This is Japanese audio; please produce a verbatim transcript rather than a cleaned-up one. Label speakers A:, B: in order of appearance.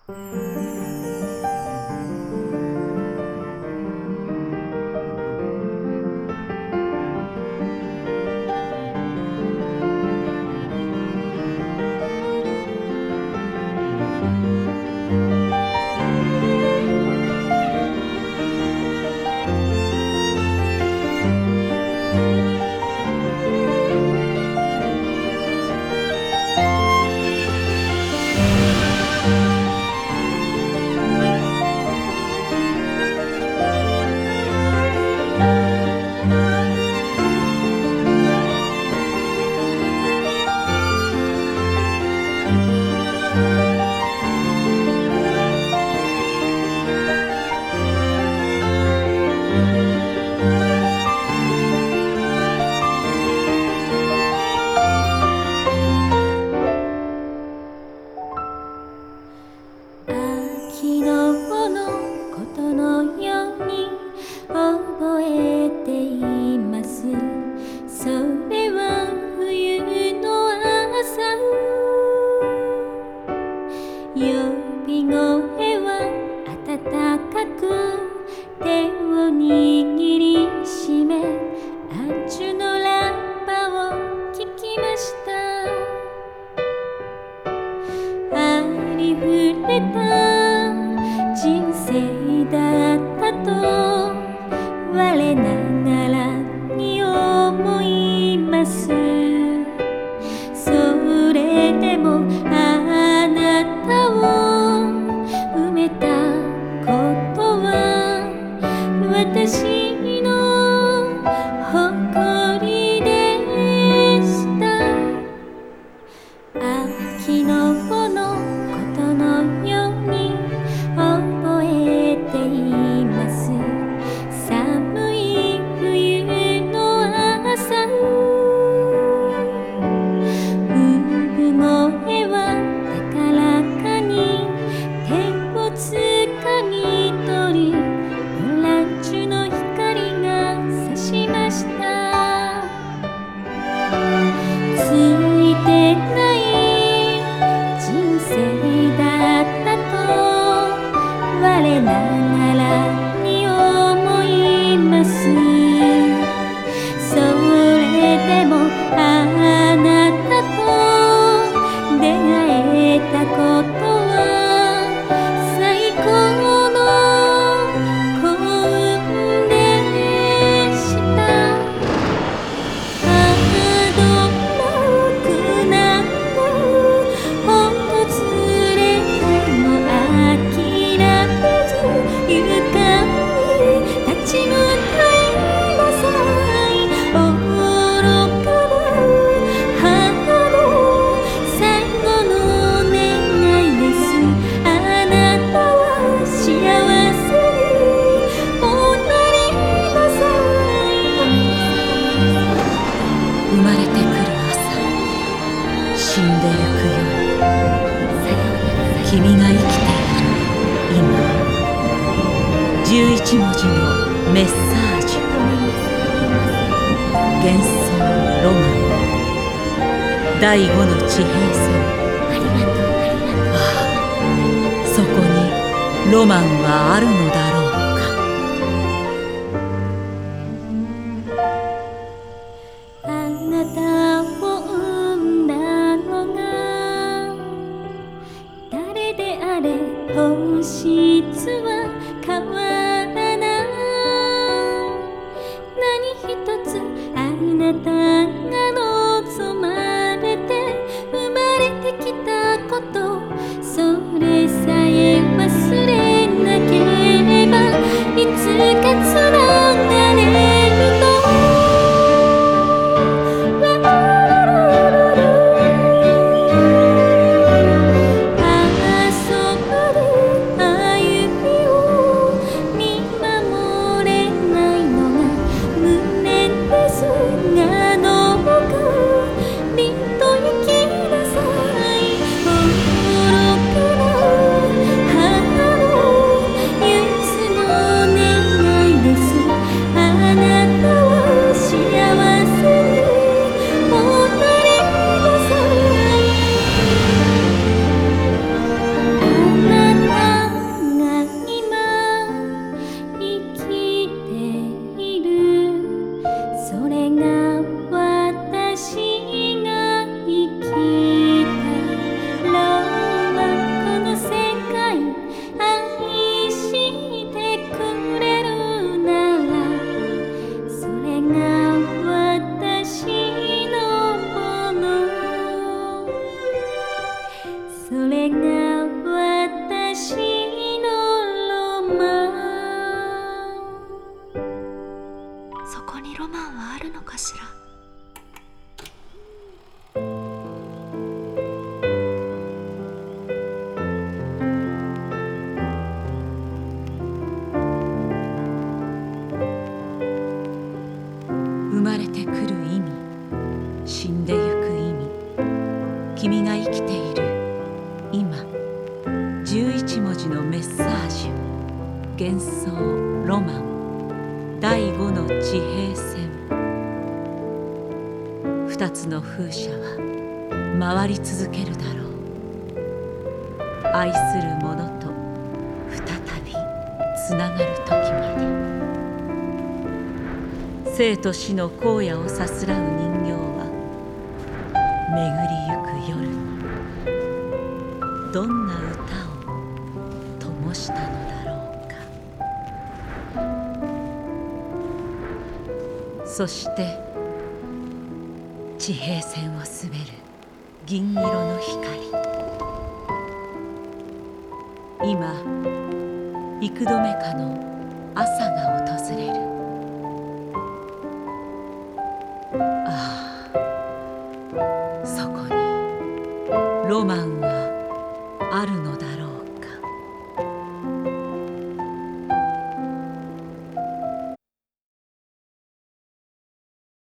A: 「 それが私のロマン。
B: そこにロマンはあるのかしら。
C: 生まれてくる意味、死んでゆく意味、君が生きている今、じゅういち文字のメッサージュ、幻想、ロマン、第五の地平線。二つの風車は回り続けるだろう。愛する者と再びつながる時まで。生と死の荒野をさすらう人形は巡りゆく夜にどんな歌を灯したのだろうか。そして地平線を滑る銀色の光。今幾度目かの朝が訪れる。ああ、そこにロマンはあるのだろう。